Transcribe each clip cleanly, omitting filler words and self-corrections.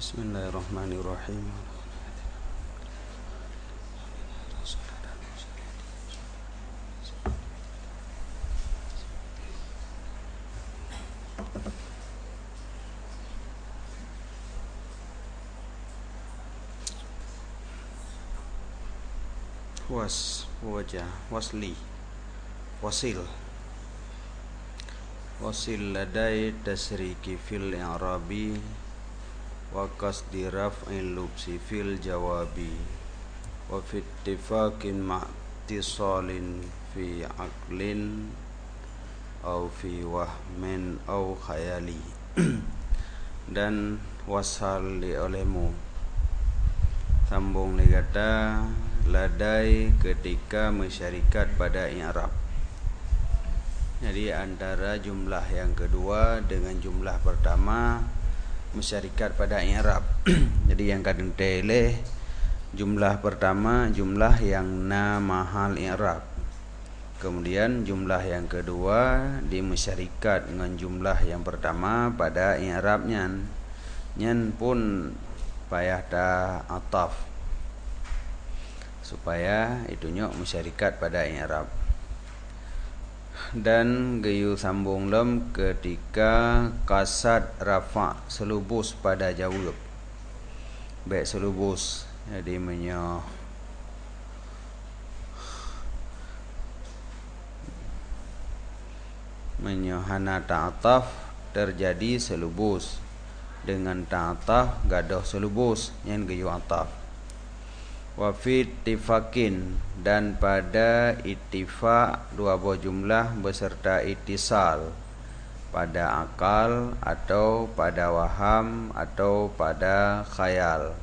Bismillahirrahmanirrahim. Wasil ladai tasriki fil i'rabi wa qasdi raf'il lubsi fil jawabi wa fi ittifaqin ma'tisalin fi aqlin au fi wahmin au khayali. Dan wasal li olehmu sambung li kata ladai ketika masyarikat pada i'rab. Jadi antara jumlah yang kedua dengan jumlah pertama masyarikat pada i'rab. Jadi yang kadang tele jumlah pertama jumlah yang na mahal i'rab. Kemudian jumlah yang kedua di masyarikat dengan jumlah yang pertama pada i'rabnya. Nyen pun payah ta ataf supaya itunya masyarikat pada i'rab. Dan gayu sambung lem ketika kasad rafa selubus pada jawab. Baik selubus jadi menyohana ta'ataf terjadi selubus dengan ta'ataf gadoh selubus yang gayu ataf. Wa fi ittifaqin dan pada ittifaq dua buah jumlah beserta ittisal pada akal atau pada waham atau pada khayal.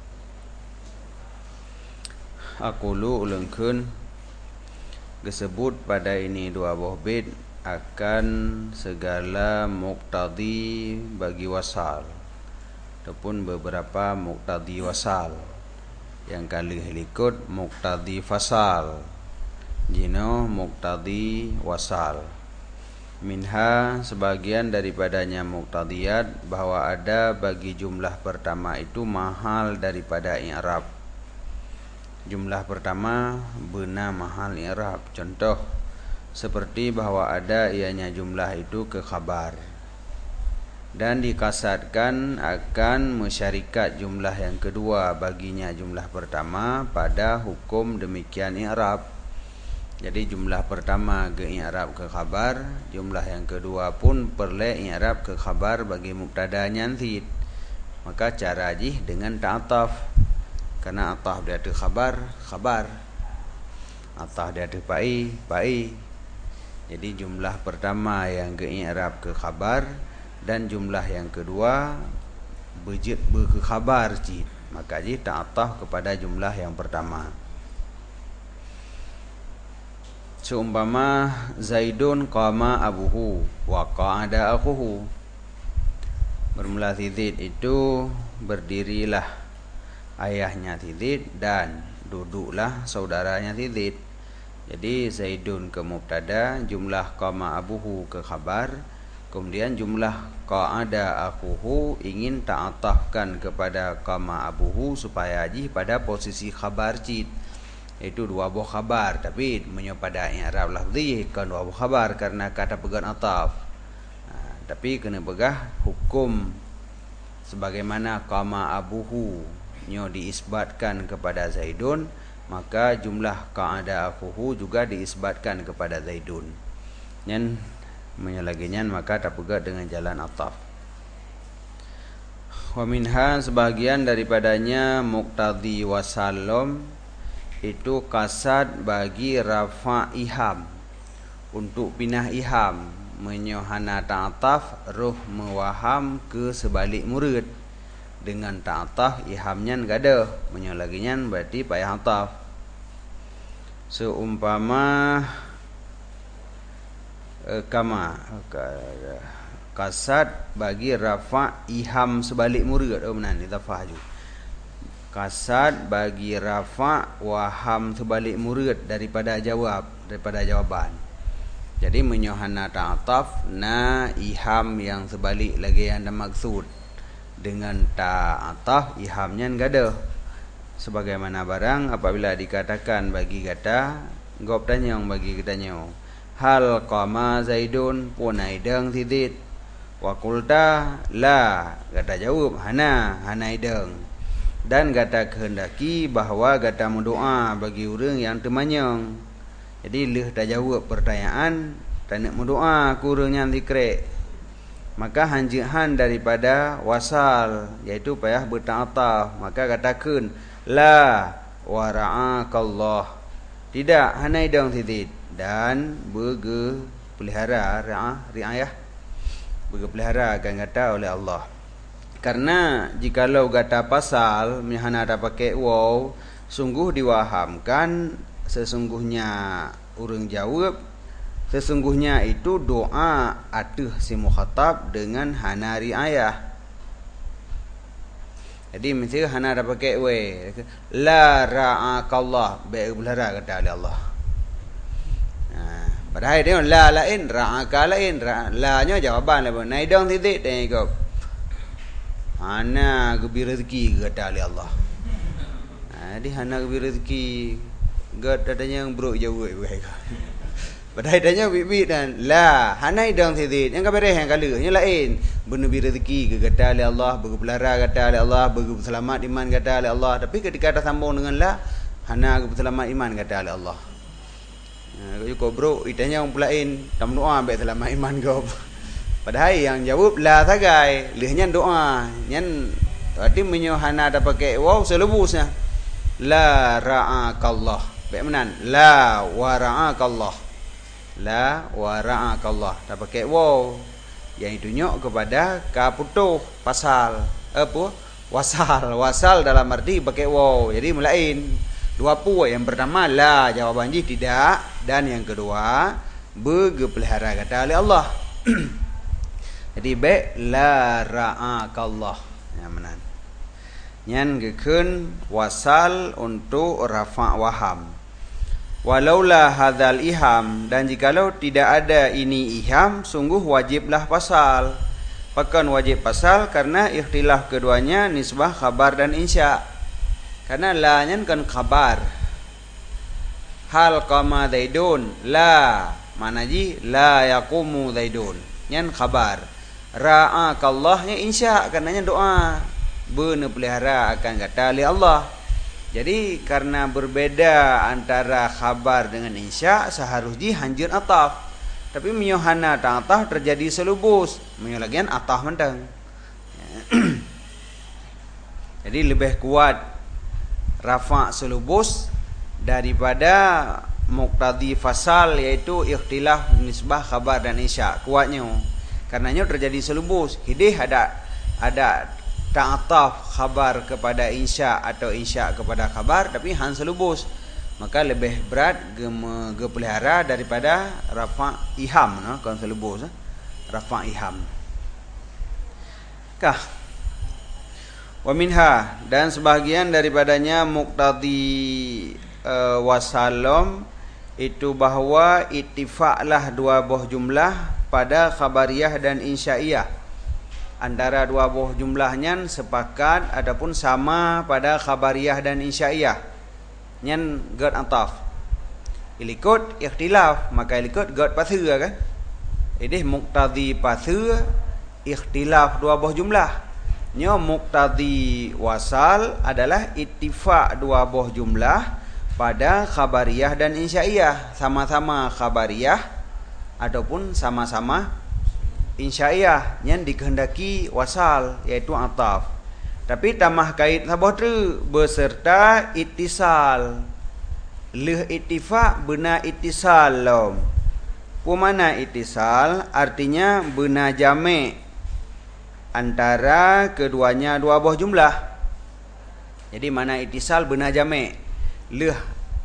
Aqulu ulungkeun disebut pada ini dua buah bait akan segala muqtadi bagi wasal ataupun beberapa muqtadi wasal. Yang kali ikut muqtadi fasal jino muqtadi wasal. Minha sebagian daripadanya muqtadiyat bahwa ada bagi jumlah pertama itu mahal daripada i'rab. Jumlah pertama benar mahal i'rab. Contoh seperti bahwa ada ianya jumlah itu ke khabar dan dikasadkan akan masyarikat jumlah yang kedua baginya jumlah pertama pada hukum demikian i'rab. Jadi jumlah pertama ke i'rab ke khabar, jumlah yang kedua pun perle i'rab ke khabar bagi mubtada nyanthid. Maka cara jih dengan ta'ataf. Karena ataf dia ada khabar, khabar. Ataf dia ada pai. Jadi jumlah pertama yang ke i'rab ke khabar dan jumlah yang kedua berke khabar jid, maka jid ta'ataf kepada jumlah yang pertama. Seumpama Zaidun qama abuhu wa qa'ada akhuhu. Bermula tidid itu berdirilah ayahnya tidid dan duduklah saudaranya tidid. Jadi Zaidun ke mubtada, jumlah qama abuhu ke khabar. Kemudian jumlah qa'ada akhuhu ingin ta'atafkan kepada qama abuhu supaya haji pada posisi khabar jid. Itu dua buah khabar tapi menyepada i'rab lafzi kan dua buah khabar karena kata pegang ataf. Tapi kena pegah hukum sebagaimana qama abuhu nyo diisbatkan kepada Zaidun, maka jumlah qa'ada akhuhu juga diisbatkan kepada Zaidun. Dan menyalaginya maka tak pegat dengan jalan ataf. Wa minha sebagian daripadanya muqtadi wasallam itu kasad bagi rafa iham untuk pindah iham menyohana ta'ataf ruh mewaham ke sebalik murid dengan ta'ataf ihamnya gada menyalaginya berarti payah ataf. Seumpama kama kasad bagi rafa iham sebalik murid benar ni tafah ju. Kasad bagi rafa waham sebalik murid daripada jawaban. Jadi menyohana ta'ataf na iham yang sebalik lagi yang ada maksud. dengan ta'atah ihamnya gada. Sebagaimana barang apabila dikatakan bagi kata gop tanyong bagi katanya hal qama zaidun punaideng titit wa qulta la kata jawab hana hanaideng dan kata kehendaki bahawa kata mendoa bagi orang yang temanyong. Jadi leh tak jawab pertanyaan tak nak mendoa ku orang yang dikrek, maka hanjihan daripada wasal iaitu payah berta'ataf, maka katakan la wa ra'akallah, tidak hanai dong titit dan pelihara riayah pelihara akan kata oleh Allah. Karena jikalau kata pasal mihana ada pakai waw, sungguh diwahamkan sesungguhnya orang jawab sesungguhnya itu doa atuh si mukhatab dengan hana riayah. Jadi mesti hana ada pakai we la ra'akallah pelihara kata oleh Allah. Padahal dia la lain ra'aka lain la nya jawaban lah naik dong titik tengok hana gebi rezeki kata oleh Allah. Jadi hana gebi rezeki gad adanya yang bro jauh padahal adanya bibi dan la hana dong titik yang kabareh yang kala nya lain benebi rezeki ke kata oleh Allah, berpelara kata oleh Allah, berselamat iman kata oleh Allah. Tapi ketika ada sambung dengan la hana berselamat iman kata oleh Allah. Kau bro itanya yang pelain tam doa baik selamat iman kau. Padahal yang jawab la sagai lehnya doa nyan tadi menyohana ada pakai waw selebusnya la ra'akallah baik menan la wa ra'akallah la wa ra'akallah tak pakai waw yang tunjuk kepada kaputuh pasal apa wasal dalam arti pakai waw jadi melain dua pu yang pertama la jawaban ji tidak dan yang kedua berpelihara kata oleh Allah. Jadi baik la ra'akallah yang menan nyan gekeun wasal untuk rafa' waham walaula hadzal iham dan jikalau tidak ada ini iham sungguh wajiblah pasal. Pakan wajib pasal karena ikhtilaf keduanya nisbah khabar dan insya. Karena la nyan kan khabar. Hal qama zaidun la mana ji la yaqumu zaidun nyan khabar. Ra'akallahnya insya karenanya doa benar pelihara akan kata oleh Allah. Jadi karena berbeda antara khabar dengan insya seharusnya hanjir ataf. Tapi menyohana ta'ataf terjadi selubus. Menyolagian ataf mentang. Jadi lebih kuat rafa' selubus daripada muqtadi fasal yaitu ikhtilaf nisbah khabar dan insya. Kuatnya. Karenanya terjadi selubus. Hidih ada ta'ataf khabar kepada insya atau insya kepada khabar tapi han selubus, maka lebih berat pelihara daripada rafa' iham kan selubus rafa' iham kah. Wa minha dan sebahagian daripadanya muqtadi wasallam itu bahawa ittifaqlah dua buah jumlah pada khabariyah dan insya'iyah. Antara dua buah jumlahnya sepakat adapun sama pada khabariyah dan insya'iyah. Nyan gad ataf. Ilikut ikhtilaf maka ilikut gad pasir kan. Ini muqtadi pasir ikhtilaf dua buah jumlah. Nyo muqtadi wasal adalah ittifaq dua buah jumlah pada khabariyah dan insya'iyah, sama-sama khabariyah ataupun sama-sama insya'iyah yang dikehendaki wasal yaitu ataf. Tapi tamah kait sabah tu beserta ittisal. Leh ittifaq benar ittisal lom. Pemana ittisal artinya benar jami' antara keduanya dua buah jumlah. Jadi mana ittisal benar jami'. Leh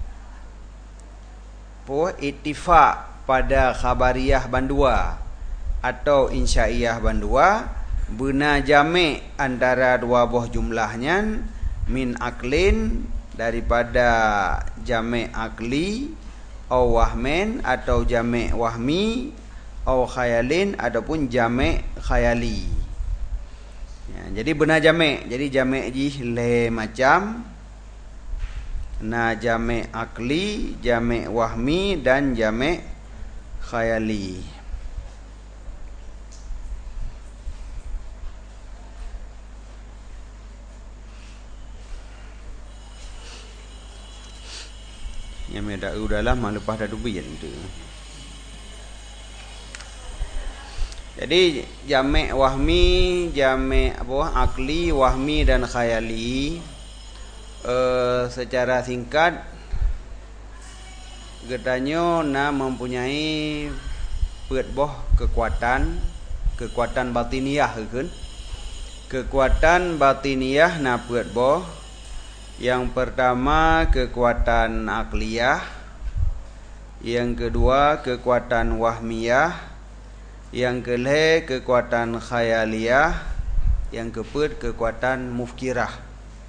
ittifaq pada khabariyah bandua atau insya'iyah bandua benar jami' antara dua buah jumlahnya min aklin daripada jami' akli au wahmin atau jami' wahmi au khayalin ataupun jami' khayali. Ya, jadi benar jamek. Jadi jamek ji le macam na jamek akli, jamek wahmi dan jamek khayali. Yang medak udahlah mak lepas dah dubi gitu. Jadi jamek wahmi, jamek akli, wahmi dan khayali secara singkat getanyo na mempunyai boh kekuatan batiniah kan. Kekuatan batiniah na boh. Yang pertama kekuatan akliyah, yang kedua kekuatan wahmiyah, yang kelih kekuatan khayaliyah, yang keempat kekuatan mufkirah.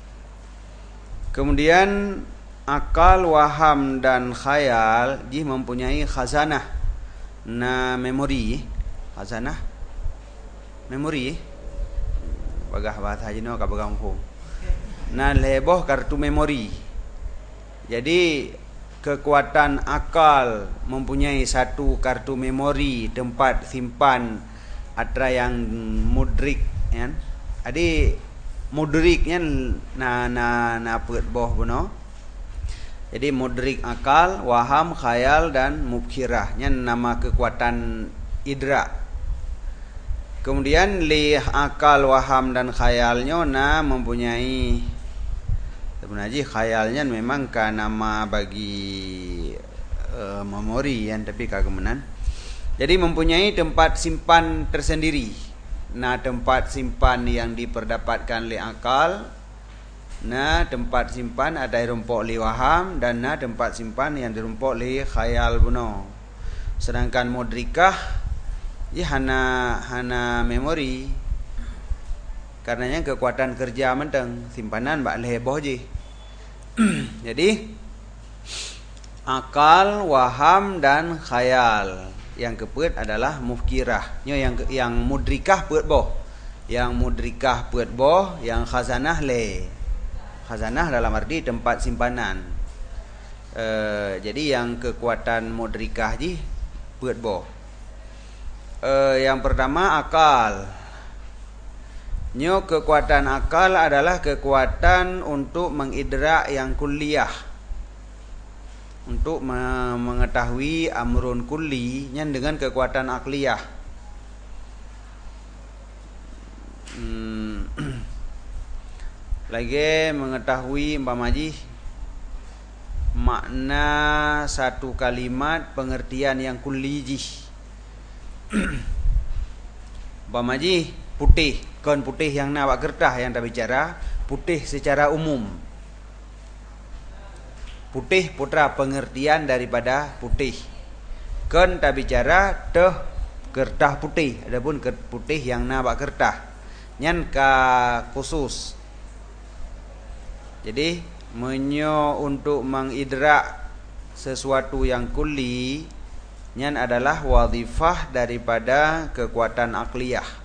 Kemudian akal, waham dan khayal ji mempunyai khazanah na memori. Khazanah memori bagah bahasa jino ka bagang ho. Na leboh kartu memori. Jadi kekuatan akal mempunyai satu kartu memori, tempat simpan atra yang mudrik kan. Adi mudriknya na put boh beno. Jadi mudrik akal, waham, khayal dan mubkhirahnya nama kekuatan idrak. Kemudian li akal, waham dan khayalnya na mempunyai sebenarnya khayalnya memang ka nama bagi memori yang tapi kagemenan. Jadi mempunyai tempat simpan tersendiri. Nah tempat simpan yang diperdapatkan li akal, nah tempat simpan ada rumpok li waham dan nah tempat simpan yang dirumpok li khayal buno. Sedangkan mudrikah ya hana memori. Karenanya kekuatan kerja menteng simpanan bak leboh je. Jadi akal, waham dan khayal. Yang keempat adalah mufkirah. Yang mudrikah put boh. Yang mudrikah put boh, yang khazanah le. Khazanah dalam arti tempat simpanan. Jadi yang kekuatan mudrikah ji put boh. Yang pertama akal. Kekuatan akal adalah kekuatan untuk mengidrak yang kulliyah, untuk mengetahui amrun kulli dengan kekuatan akliyah. Lagi mengetahui umpamaji makna satu kalimat pengertian yang kulli. Umpamaji putih, kon putih yang nawak kertas yang tak bicara putih secara umum. Putih putra pengertian daripada putih. Kon tak bicara teh kertas putih, adapun putih yang nawak kertas nyan ka khusus. Jadi menyo untuk mengidrak sesuatu yang kulli nyan adalah wadhifah daripada kekuatan akliyah.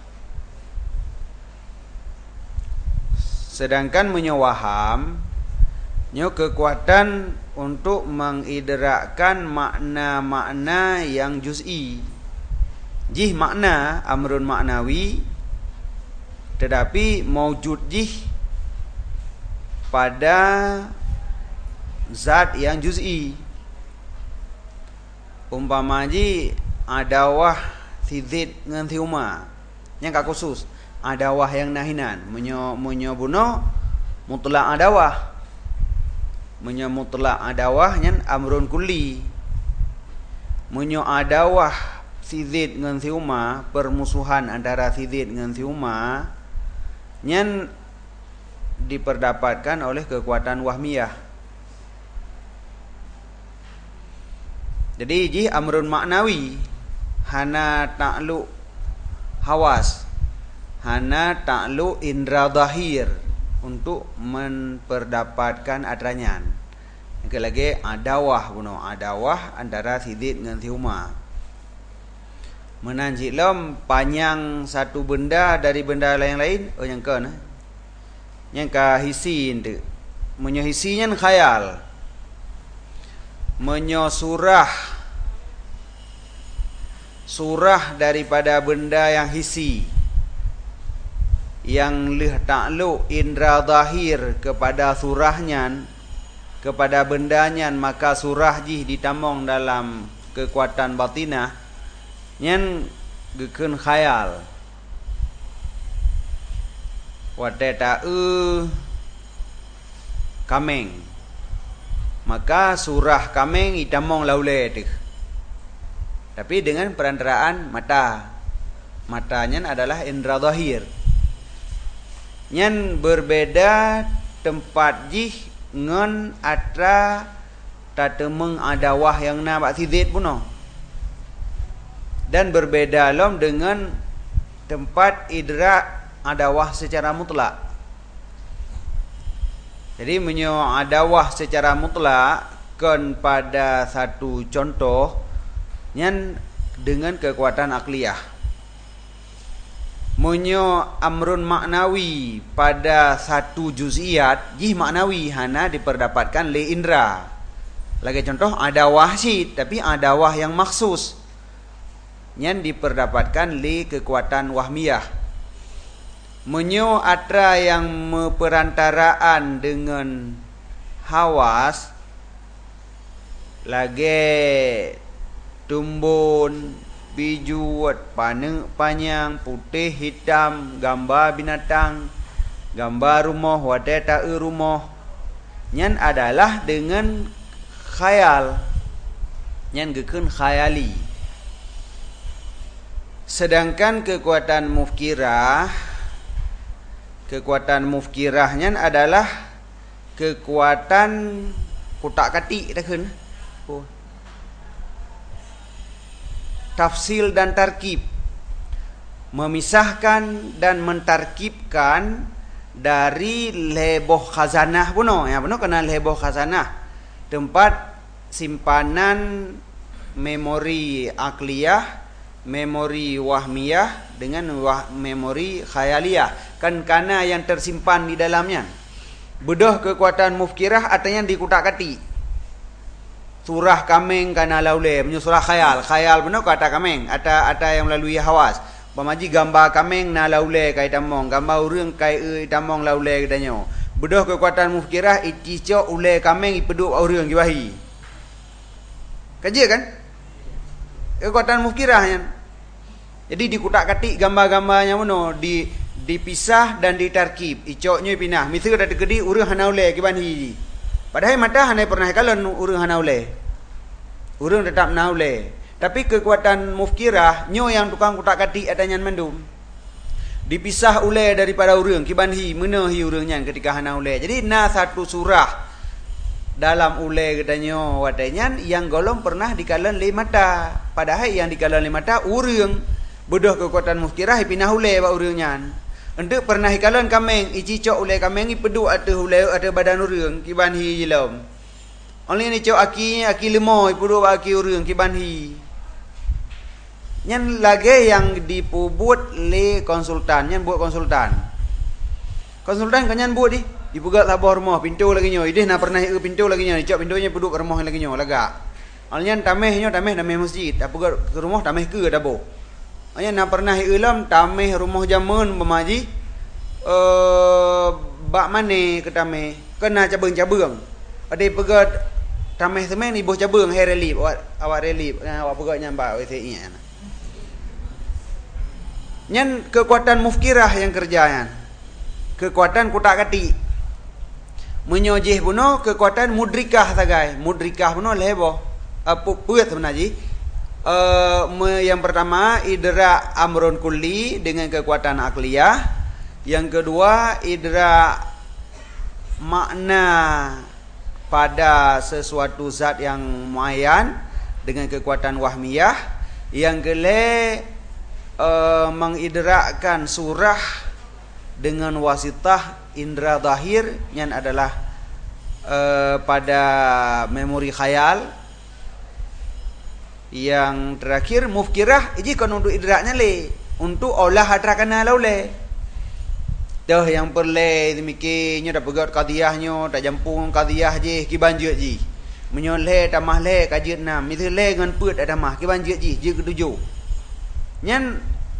Sedangkan menyawaham kekuatan untuk mengidrakkan makna-makna yang juz'i. Jih makna amrun maknawi tetapi maujud jih pada zat yang juz'i. Umpama ji adawah sidid ngan thiuma yang ka khusus. Adawah yang nahinan munyo buno mutlak adawah. Munyo mutlak adawah nyan amrun kulli. Munyo adawah sidid ngan thiuma, permusuhan antara sidid ngan thiuma nyan diperdapatkan oleh kekuatan wahmiyah. Jadi ji amrun maknawi hana ta'lu hawas, hana ta'lu indra zahir untuk memperdapatkan adranyan. Yang lagi adawah buno, adawah antara sidid dengan thiuma. Menanjik lom panjang satu benda dari benda lain-lain. Oh yang ke nah. Yang ka hisi tu. Menyo hisinya khayal. Menyo surah daripada benda yang hisi. Yang leh takluk indra zahir kepada surahnya, kepada bendanya, maka surah jih ditamong dalam kekuatan batinah nyan gekeun khayal. Wate kameng, maka surah kameng itamong laule tu. Tapi dengan perantaraan matanya adalah indra zahir. Nyan berbeda tempat jih ngon atra tatemeng adawah yang na bak sidit puno. Dan berbeda lom dengan tempat idrak adawah secara mutlak. Jadi menyo adawah secara mutlak kan pada satu contoh nyan dengan kekuatan akliyah. Menyo amrun maknawi pada satu juz'iyat jih maknawi hana diperdapatkan le indra. Lagi contoh ada wahsid tapi ada wah yang maksus yang diperdapatkan le kekuatan wahmiyah. Menyo atra yang perantaraan dengan hawas lagi tumbun biju, panjang, putih, hitam, gambar binatang, gambar rumah, wadata rumah. Nyan adalah dengan khayal. Nyan gekeun khayali. Sedangkan kekuatan mufkirahnya adalah kekuatan kutak-katik dah keun. Tafsil dan tarkib, memisahkan dan mentarkibkan dari leboh khazanah puno. Ya puno kena leboh khazanah, tempat simpanan memori akliyah, memori wahmiyah dengan memori khayaliyah. Kan kana yang tersimpan di dalamnya. Bedah kekuatan mufkirah artinya di kutak-katik. Surah kameng kana laule, punya surah khayal benar kata kameng, ada yang melalui hawas. Pamaji gambar kameng na laule kai tamong, gambar urang kai tamong laule kadanyo. Bedah kekuatan mufkirah icicok ule kameng ipeduk urang giwahi. Kaji kan? Kekuatan mufkirahnya. Jadi dikutak-katik gambar-gambarnya mono, dipisah dan ditarkib. Icoknya pinah. Misal ada kedi urang hanaule kiban hi. Padahal mata hanai pernah kalan urang hanaule. Urang tetap naule. Tapi kekuatan mufkirah nyo yang tukang kutak-katik adanya mendum. Dipisah ule daripada urang kiban hi meuna hi urangnya ketika hanaule. Jadi na satu surah dalam ule kedanyo wadanya yang golong pernah dikalan le mata. Padahal yang dikalan le mata urang. Bedah kekuatan mufkirah pinah ule ba urangnya. Untuk pernah hikalan kameng icicok ule kameng ipeduk atau ule atau badan urang kiban hi jilom. Only ni cok aki lemo ipeduk aki urang kiban hi. Nyan lagi yang dipubut le konsultan, nyan buat konsultan. Konsultan kan nyan buat dibuka tabah rumah pintu lagi nyo. Ideh na pernah pintu lagi nyo, cok pintunya peduk rumah lagi nyo laga. Only nyan tameh masjid, apa ke rumah tameh ke dabo. Anya nak pernah ilam tameh rumah jamun bemaji bak mane ke tameh kena cabang-cabang. Ada pegat tameh semen ni boh cabang hai relief awak relief awak pegat nyambak WTI nya. Nyan kekuatan mufkirah yang kerjaan. Kekuatan kutak-katik. Menyojih puno kekuatan mudrikah sagai. Mudrikah puno lebo. Apa puat sebenarnya? Yang pertama idra amrun kulli dengan kekuatan akliyah. Yang kedua idra makna pada sesuatu zat yang muayyan dengan kekuatan wahmiyah. Yang mengidrakkan surah dengan wasitah indra zahir yang adalah pada memori khayal. Yang terakhir mufkirah iji kon untuk idraknya le, untuk olah hadrakana laule. Dah yang perle demikiannya dah pegat qadiyahnya, tak jampung qadiyah je ki banjut ji. Menyoleh tamah le kajian 6, mitu le ngan peut ada mah ki banjut ji je ke-7. Nyan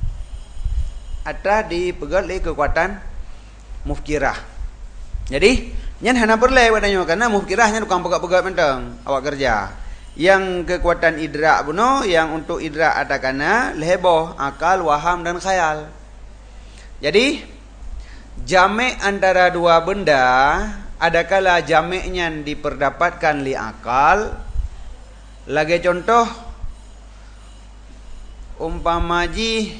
atra di pegat le kekuatan mufkirah. Jadi nyan hana perle wadanya karena mufkirahnya tukang pegat-pegat mentang awak kerja. Yang kekuatan idrak buno, yang untuk idrak atakana leheboh, akal, waham dan khayal. Jadi jamek antara dua benda, adakala jameknya diperdapatkan li akal. Lagi contoh umpamaji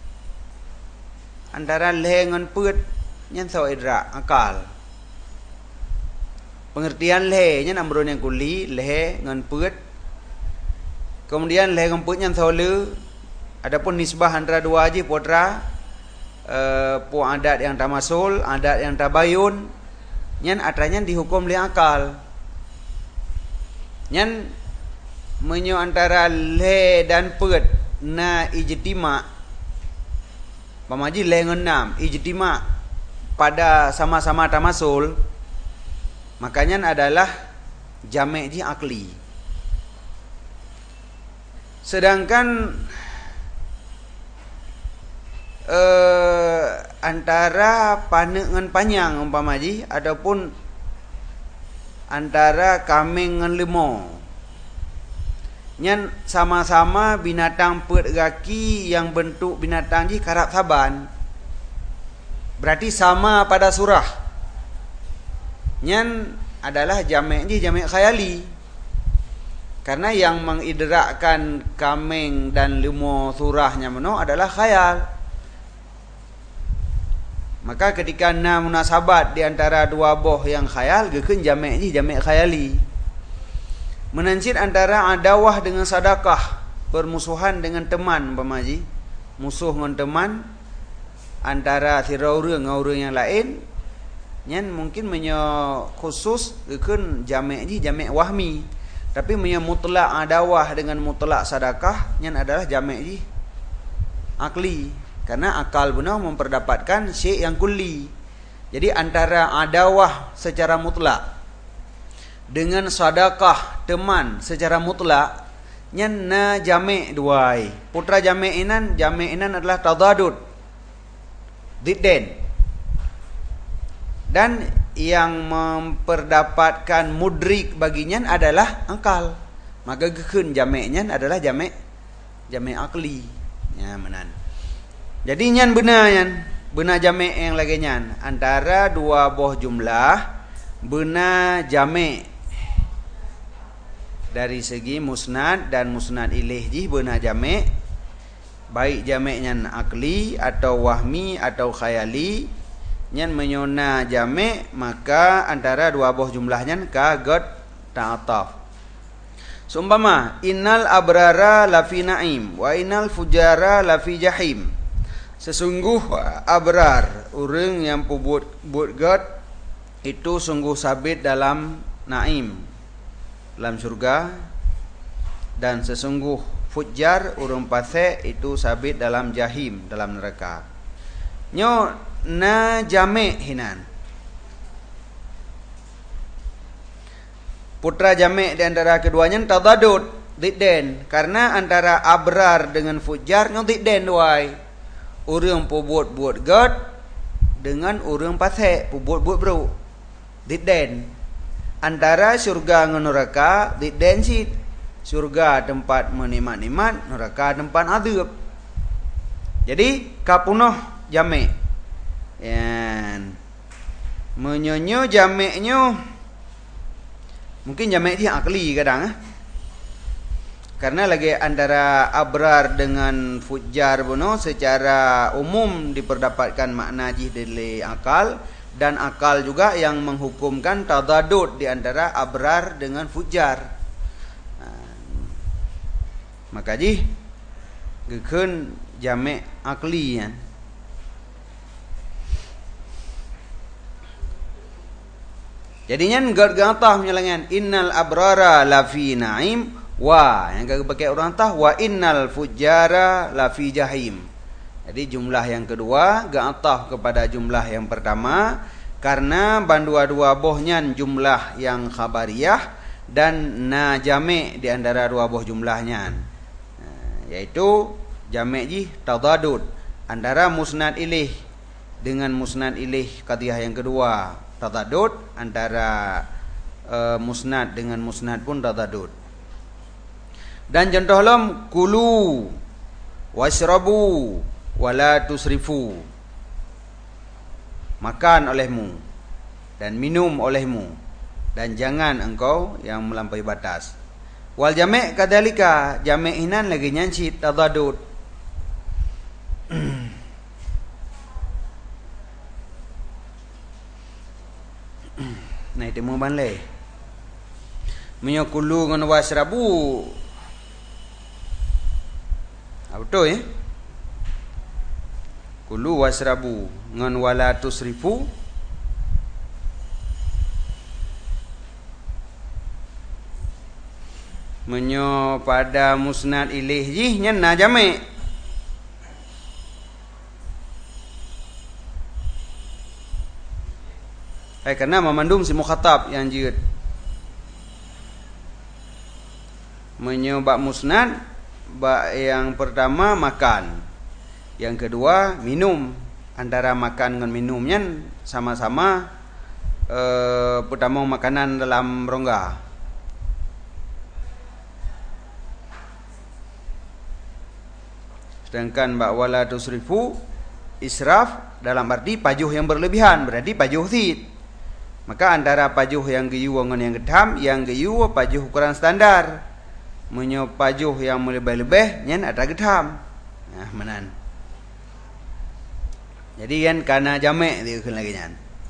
antara leh ngan peut nyan so idrak akal. Pengertian leh nya amrun yang kuli leh ngan peut. Kemudian leh ngan peut nya sole. Adapun nisbah antara dua aji putra pu adat yang tamasul, adat yang tabayun, nyan atranya dihukum li akal. Nyan menyo antara leh dan peut na ijtima. Pamaji leh ngan 6 ijtima pada sama-sama tamasul. Makanya adalah jamek ji akli. Sedangkan antara panek ngan panjang umpama ji, ataupun antara kambing ngan lemau, nyan sama-sama binatang peut gaki yang bentuk binatang ji karap saban, berarti sama pada surah. Nyan adalah jamek ji jamek khayali. Karena yang mengidrakkan kambing dan lemau surahnya meno adalah khayal. Maka ketika na munasabat di antara dua boh yang khayal, gekeun jamek ji jamek khayali. Menancit antara adawah dengan sadakah, permusuhan dengan teman pemaji, musuh dengan teman antara siraurang ngau urang yang lain. Nyan mungkin menyo khusus gekeun jamek ji jamek wahmi, tapi menyo mutlak adawah dengan mutlak sadakah nyan adalah jamek ji akli, karena akal benar memperdapatkan syai' yang kulli. Jadi antara adawah secara mutlak dengan sadakah teman secara mutlak nyan na jamek duai. Putra jamek inan adalah tadadud, didden. Dan yang memperdapatkan mudrik baginya adalah akal. Maka gekeun jameknya adalah jamek akli. Ya menan. Jadi nyan benar jamek yang lagi nyan antara dua boh jumlah benar jamek dari segi musnad dan musnad ilaih ji benar jamek, baik jameknya akli atau wahmi atau khayali. Nyan menyona jamek, maka antara dua boh jumlahnya kagot ta'ataf. Seumpama innal abrara lafi na'im wa innal fujara lafi jahim. Sesungguh abrar, urang yang buat god itu sungguh sabit dalam naim, dalam surga, dan sesungguh fujar urang fasik itu sabit dalam jahim, dalam neraka. Nyo na jamek hinan. Putra jamek di antara keduanya tadadud, didden, karena antara abrar dengan fujar nyo didden duai. Urang buat god dengan urang fasik buat bro. Didden. Antara surga dengan neraka didden sit. Surga tempat menikmat-nikmat, neraka tempat azab. Jadi kapunoh jamek. Yan. Menyonyo jameknya mungkin jamek dia akli kadang karena lagi antara abrar dengan fujar buno secara umum diperdapatkan makna jih dari akal, dan akal juga yang menghukumkan tadadud di antara abrar dengan fujar. Maka jih gekeun jamek akli ya. Jadinya gad-gatah menyelangan innal abrara lafi na'im Wa yang kena pakai orang atas, wa innal fujjara la fi jahim. Jadi jumlah yang kedua ga'atah kepada jumlah yang pertama karena bandua-dua bohnya jumlah yang khabariyah dan na jami' di antara dua boh jumlahnya, yaitu jami' ji tadadud antara musnad ilaih dengan musnad ilaih qadiyah yang kedua, tadadud antara musnad dengan musnad pun tadadud. Dan contoh lam kulu washrabu wala tusrifu, makan olehmu dan minum olehmu dan jangan engkau yang melampaui batas. Wal jami' kadzalika, jami' inan lagi nyanci tadadud. Nah itu mau banleh menyokulu ngan wasrabu betul ya. Kulu wasrabu ngan wala tusrifu, menyo pada musnad ilaih ji nya na jami'. Karena memandum si mukhatab yang jid menyo bab musnad, bab yang pertama makan, yang kedua minum. Antara makan dengan minumnya sama-sama pertama makanan dalam rongga. Sedangkan bab wala tusrifu israf dalam arti pajuh yang berlebihan, berarti pajuh thid. Maka antara pajuh yang geyu dengan yang gedham, yang geyu pajuh ukuran standar. Menyo pajuh yang lebih-lebih nyen ada gedham. Nah, menan. Jadi kan kana jami' dia lagi nyan.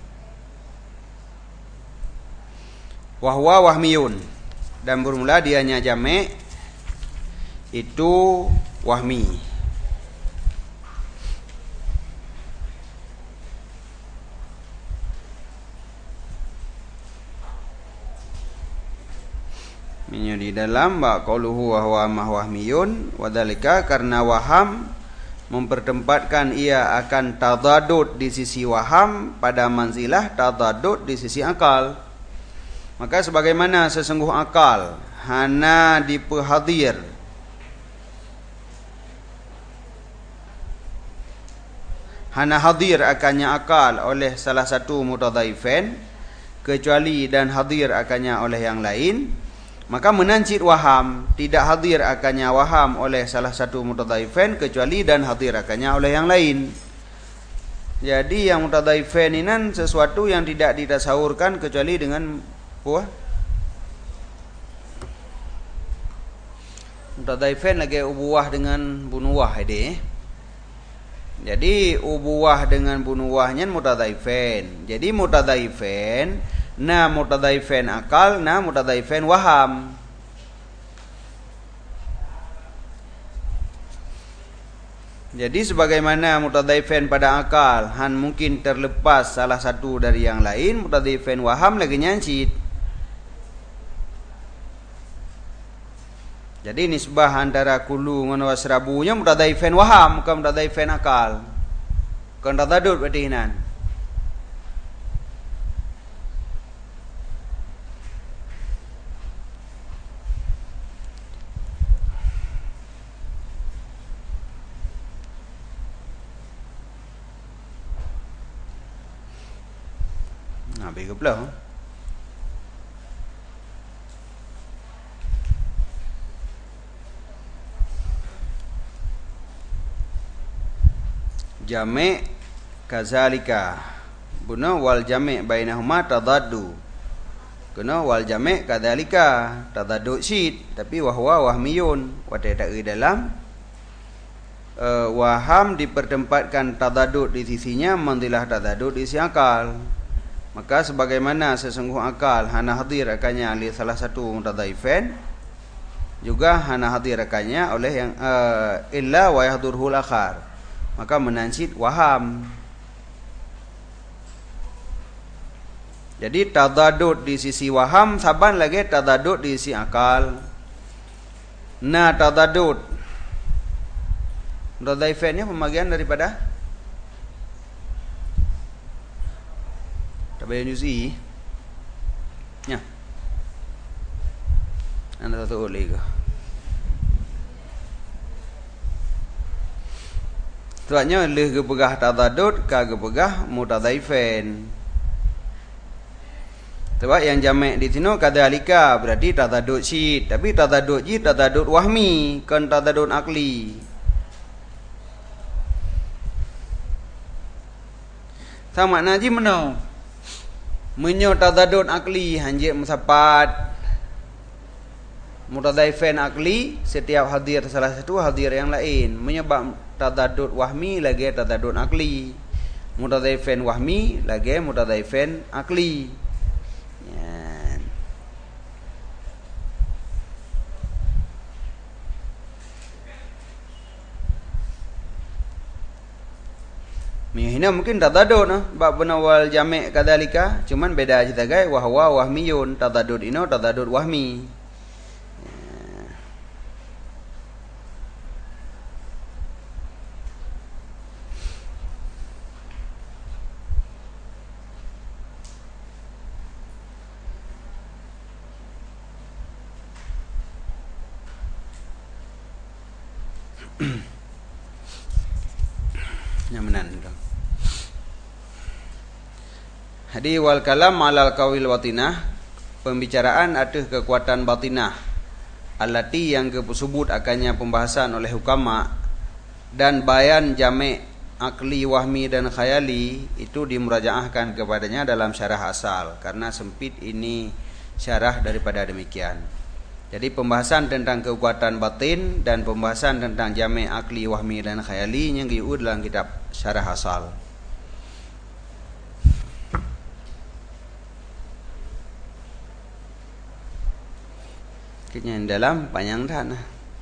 Wahwa wahmiyun, dan bermula dianya jami' itu wahmi. Minyo di dalam bab qauluhu wa huwa mahwahmiyun, wadhalika karena waham mempertempatkan ia akan tadadud di sisi waham pada manzilah tadadud di sisi akal. Maka sebagaimana sesungguh akal hana diperhadir hana hadir akannya akal oleh salah satu mutadhaifain kecuali dan hadir akannya oleh yang lain, maka menancit waham tidak hadir akannya waham oleh salah satu mutadhaifain kecuali dan hadir akannya oleh yang lain. Jadi yang mutadhaifain ini sesuatu yang tidak ditasawurkan kecuali dengan buah. Mutadhaifain lagi ubuwah dengan bunuwah ini. Jadi ubuwah dengan bunuwahnya mutadhaifain. Jadi mutadhaifain na mutadhaifain akal, na mutadhaifain waham. Jadi sebagaimana mutadhaifain pada akal han mungkin terlepas salah satu dari yang lain, mutadhaifain waham lagi nyancit. Jadi nisbah antara kulu dengan wasrabunya mutadhaifain waham, bukan mutadhaifain akal. Bukan tadadud berarti nan. Habis ke pula. Jami' kazalika. Buna wal jami' bainahuma tadaddu. Kena wal jami' kadzalika tadaddu syid, tapi wahwa wahmiyun. Wata tak dalam waham dipertempatkan tadadud di sisinya manzilah tadadud di sisi akal. Maka sebagaimana sesungguh akal hana hadir akannya oleh salah satu mutadhaifain, juga hana hadir akannya oleh yang illa wa yahdurhul akhar, maka menancit waham. Jadi tadadud di sisi waham saban lagi tadadud di sisi akal. Na tadadud. Mutadaifainnya pembagian daripada tabayyun juz'i. Ya. Anda tahu lagi. Sebabnya leh gepegah tadadud ka gepegah mutadaifain. Sebab yang jamak di sini kadzalika berarti tadadud syid, tapi tadadud ji tadadud wahmi, kan tadadud akli. Sama makna ji mana? Menyo tadadud akli hanjit musapat. Mutadaifain akli setiap hadir salah satu hadir yang lain. Menyebab tadadud wahmi lagi tadadud akli. Mutadaifain wahmi lagi mutadaifain akli. Ya. Hina mungkin tadadud bab penawal jamak kadzalika, cuman beda cerita gai wahwa wahmiyun, tadadud ino tadadud wahmi. Nyamanan tu. Hadi wal kalam alal qawil batinah, pembicaraan atas kekuatan batinah allati yang disebut akannya pembahasan oleh hukama, dan bayan jamak akli wahmi dan khayali itu dimurajaahkan kepadanya dalam syarah asal, karena sempit ini syarah daripada demikian. Jadi pembahasan tentang kekuatan batin dan pembahasan tentang jamak akli wahmi dan khayali yang diurut dalam kitab syarah asal. Yang dalam panjang tanah.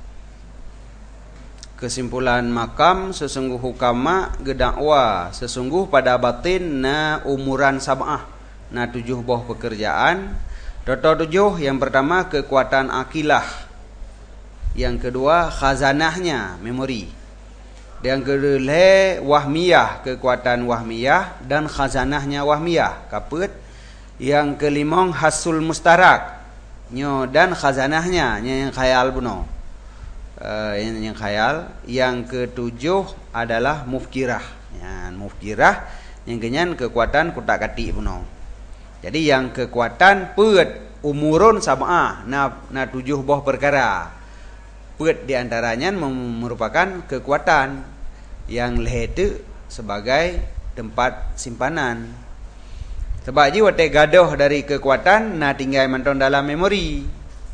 Kesimpulan makam sesungguh hukama gedakwa sesungguh pada batin na umuran sab'ah, na 7 buah pekerjaan. Toto 7, yang pertama kekuatan akilah, yang kedua khazanahnya memori, yang kedua wahmiyah kekuatan wahmiyah dan khazanahnya wahmiyah kaput, yang kelima hasul mustarak nyo dan khazanahnya yang khayal buno, yang khayal. Yang ketujuh adalah mufkirah, yang mufkirah yang kenyan kekuatan kutak katik buno. Jadi yang kekuatan pet umurun sab'ah na 7 buah perkara. Pet di antaranya merupakan kekuatan yang leher sebagai tempat simpanan. Sebab ji wate gadoh dari kekuatan na tinggal manton dalam memori.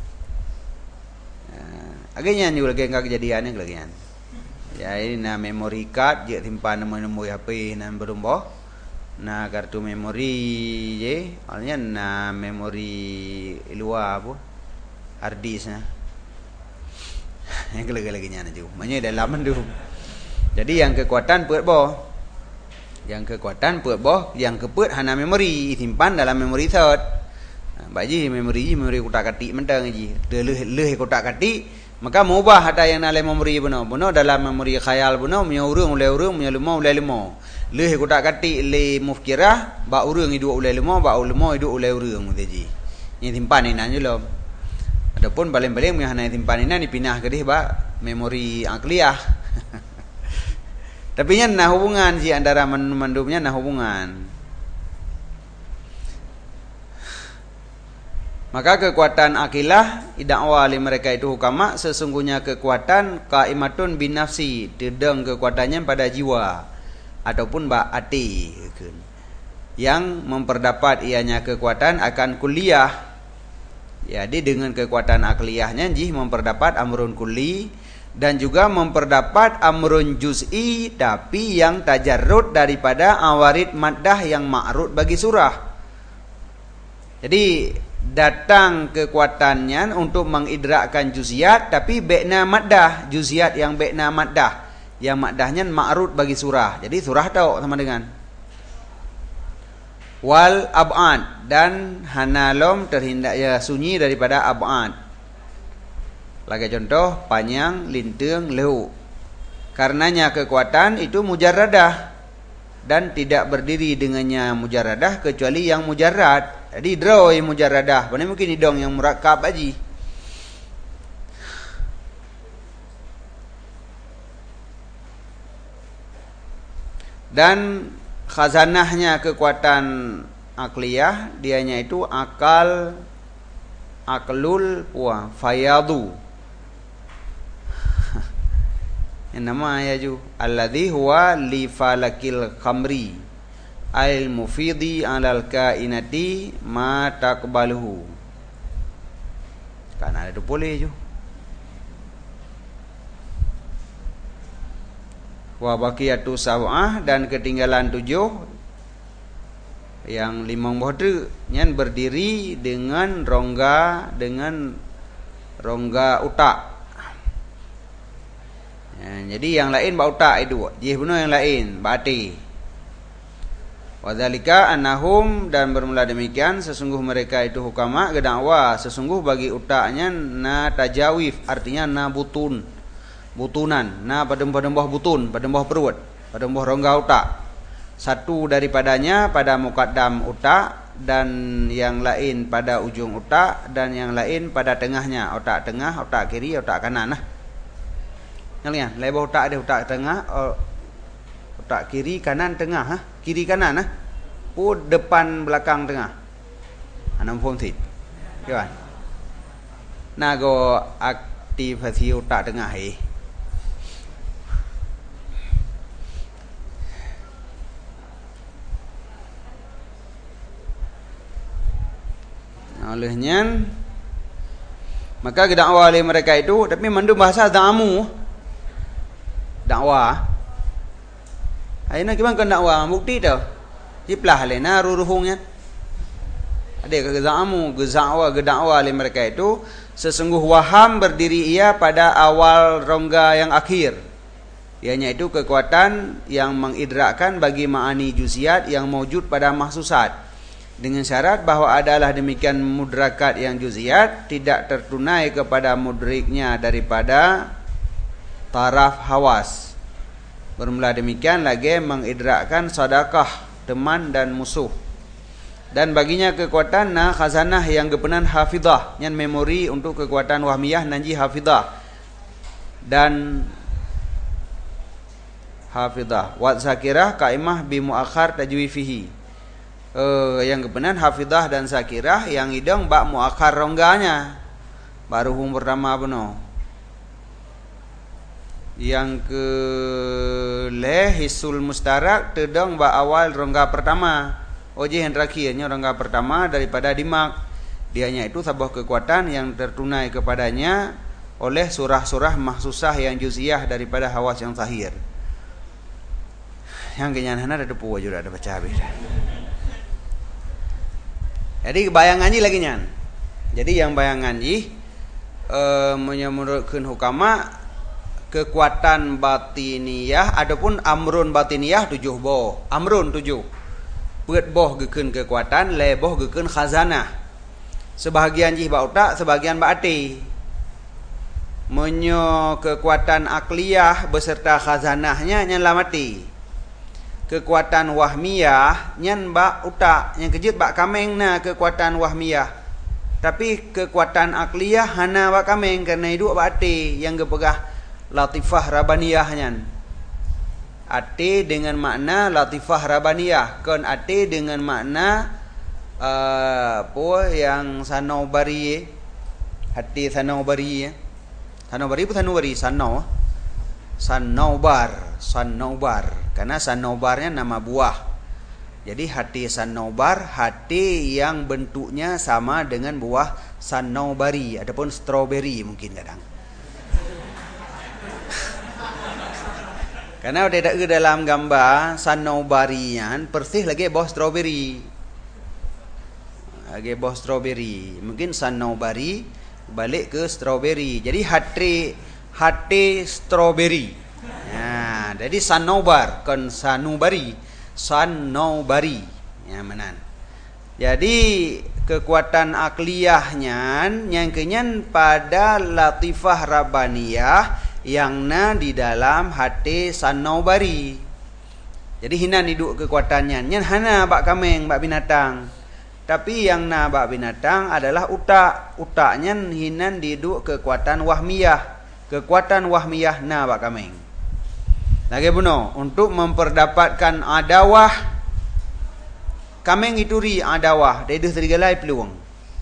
Agaknya ni lagi enggak kejadian ni lagi kan. Ya ini na memori card je simpan nombor HP nan berumboh. Na kartu memori je, artinya na memori luar apa? Hard disk na. Yang lagi nya na ju. Maknanya dalam tu. Jadi yang kekuatan pet boh. Yang kekuatan pet boh, yang kepet hana memori simpan dalam memori third. Baji memori kotak katik mentang ji. Leh kotak katik, maka mubah ada yang dalam memori beno dalam memori khayal beno punya urang ulai urang punya lima ulai lima. Leh kotak katik le mufkirah ba urang hidup ulai lima ba ulama hidup ulai urang ji. Yang simpan ni nan jelo. Adapun paling-paling yang hana simpan ni dipindah ke dia ba memori akliyah. Tapi nya nah hubungan si antara mandumnya nah hubungan. Maka kekuatan akilah idakwa oleh mereka itu hukama sesungguhnya kekuatan qaimatun bin nafsi, dedeng kekuatannya pada jiwa ataupun hati, yang memperdapat ianya kekuatan akan kuliah. Jadi dengan kekuatan akliyahnya jih memperdapat amrun kulli dan juga memperdapat amrun juz'i, tapi yang tajarrud daripada awarid maddah yang ma'rud bagi surah. Jadi datang kekuatannya untuk mengidrakkan juz'iyat, tapi bekna maddah, juz'iyat yang bekna maddah, yang maddahnya ma'rud bagi surah. Jadi surah tahu sama dengan wal ab'ad, dan hanalom terhindak ya sunyi daripada ab'ad. Lagi contoh panjang, lintung, lehu. Karenanya kekuatan itu mujarradah dan tidak berdiri dengannya mujarradah kecuali yang mujarrad. Jadi draw yang mujarradah, mana mungkin hidung yang murakkab aji. Dan khazanahnya kekuatan akliyah, dianya itu akal, aklul wa fayadu. Yang nama ya ju alladhi huwa li falakil khamri al mufidi alal kainati ma taqbaluhu. Kan ada tu boleh ju. Wa baqiyatu sab'ah, dan ketinggalan 7 yang 5 bohde nyan berdiri dengan rongga utak. Jadi yang lain ba utak itu, jih benar yang lain ba hati. Wadzalika annahum, dan bermula demikian sesungguh mereka itu hukama gedakwa sesungguh bagi utaknya na tajawif, artinya na butunan, na pada bawah butun, pada bawah perut, pada bawah rongga utak. Satu daripadanya pada muqaddam utak, dan yang lain pada ujung utak, dan yang lain pada tengahnya, otak tengah, otak kiri, otak kanan lah. Yang lihat, lebar otak dia, otak tengah, otak kiri, kanan, tengah, ha? Kiri kanan, ha? Depan, belakang, tengah. Anam form thit. Kan? Nago aktivasi otak tengah olehnya maka dakwah oleh mereka itu, tapi mandu bahasa dakwah aina kiban kan dakwah bukti tu jiplah lena ruruhungnya ada ke dakwah oleh mereka itu sesungguh waham berdiri ia pada awal rongga yang akhir, ianya itu kekuatan yang mengidrakkan bagi ma'ani juziat yang mewujud pada mahsusat, dengan syarat bahwa adalah demikian mudrakat yang juziat tidak tertunai kepada mudriknya daripada taraf hawas. Bermula demikian lagi mengidrakkan sadaqah, teman dan musuh. Dan baginya kekuatan na khazanah yang gepenan hafidhah, yang memori untuk kekuatan wahmiyah nanji hafidhah. Dan hafidhah wa zakirah kaimah bi muakhar tajwifihi. Yang kebenaran hafidhah dan zakirah yang hidung bak muakhar rongganya baru hum pertama beno. Yang ke hisul mustarak tedong bak awal rongga pertama, oje yang terakhirnya rongga pertama daripada dimak, dianya itu sebuah kekuatan yang tertunai kepadanya oleh surah-surah mahsusah yang juziyah daripada hawas yang zahir. Yang kenyataan ada depu juga ada baca habis. Jadi bayangan lagi nyan. Jadi yang bayangan menurutkan hukama kekuatan batiniyah adapun amrun batiniyah 7 boh. Amrun 7. Beut boh gekeun kekuatan, le boh gekeun khazanah. Sebahagian ba utak, sebagian ba ati. Menyo kekuatan akliyah beserta khazanahnya nyan lamati. Kekuatan wahmiyah nyan bak utak, yang kejut bak kameng na kekuatan wahmiyah. Tapi kekuatan akliyah hana bak kameng karena itu bak ati yang gepegah latifah rabaniyah nyan. Ati dengan makna latifah rabaniyah, kan ati dengan makna yang sanubari, hati sanubari. Sanubari pun sanubari, Sanaubar, karena sanaubarnya nama buah. Jadi hati sanaubar, hati yang bentuknya sama dengan buah sanaubari, adapun strawberry mungkin kadang. Karena ada ke dalam gambar sanaubarian persis lagi buah strawberry. Lagi buah strawberry, mungkin sanaubari balik ke strawberry. Jadi hati strawberry. Nah, jadi sanaubar kan sanubari. Ya menan. Jadi kekuatan akliyahnya yang kenyan pada latifah rabbaniyah yang na di dalam hati sannaubari. Jadi hinan hidup kekuatannya nyan hana bak kameng bak binatang. Tapi yang na bak binatang adalah utaknya hinan hidup kekuatan wahmiyah. Kekuatan wahmiyah na bak kameng. Lagi buno untuk memperdapatkan adawah kameng ituri adawah dari serigala peluang.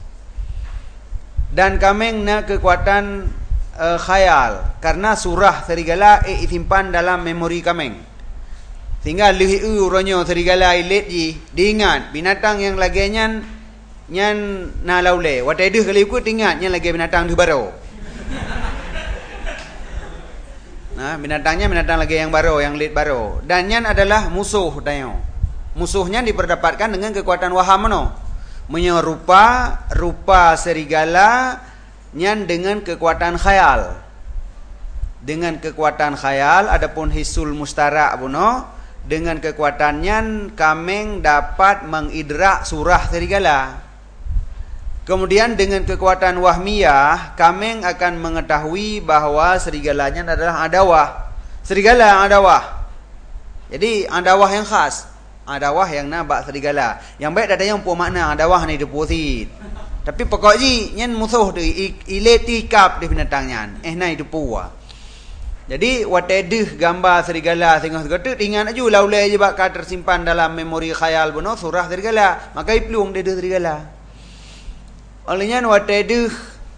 Dan kameng na kekuatan khayal karena surah serigala isimpan dalam memori kameng. Sehingga lihiu ronyo serigala ilet diingat binatang yang lagi nyan na laule. Wataiduh kali ikut ingat nyan lagi binatang di baru. Nah, binatangnya binatang lagi yang baru, yang lit baru. Dan nyan adalah musuh tayo. Musuhnya diperdapatkan dengan kekuatan waham no. Menyerupa rupa serigala nyan dengan kekuatan khayal. Dengan kekuatan khayal adapun hisul mustarak buno dengan kekuatannya kameng dapat mengidrak surah serigala. Kemudian dengan kekuatan wahmiyah kameng akan mengetahui bahawa serigalanya adalah adawah. Serigala adawah. Jadi adawah yang khas. Adawah yang nabak serigala. Yang baik ada yang punya makna adawah ni deposit. Tapi pokok ji nyen musuh tu ileti kap di binatangnya. Nai depu. Jadi watedeh gambar serigala tengah segotu ingat aju laulai je bakal tersimpan dalam memori khayal buno surah serigala. Maka iplung dia serigala. Olehnya watedeh